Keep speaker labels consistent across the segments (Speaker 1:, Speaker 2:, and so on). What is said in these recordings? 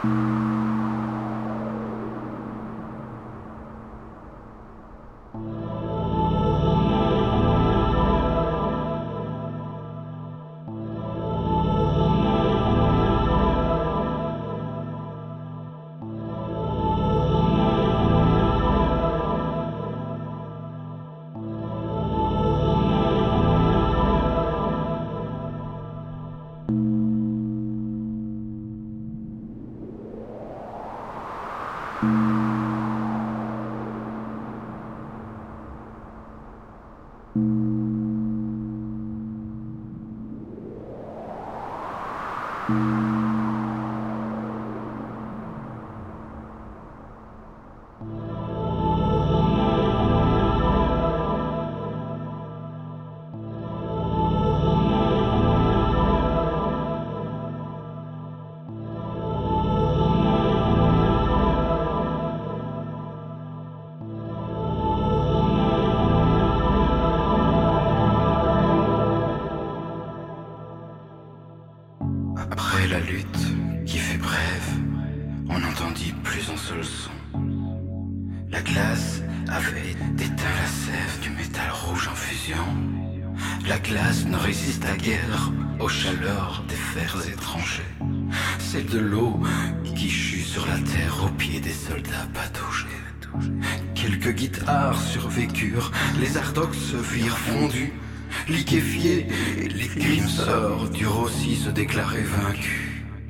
Speaker 1: Après la lutte qui fut brève, on n'entendit plus un seul son. La glace avait éteint la sève du métal rouge en fusion. La glace ne résista guère aux chaleurs des fers étrangers. C'est de l'eau qui chut sur la terre aux pieds des soldats pataugés. Quelques guitares survécurent, les ardocs se virent fondus. Liquéfiés, les grimseurs durent aussi se déclarer vaincus.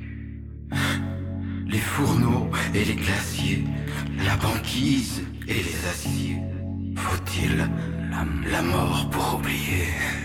Speaker 1: Les fourneaux et les glaciers, la banquise et les aciers. Faut-il la mort pour oublier?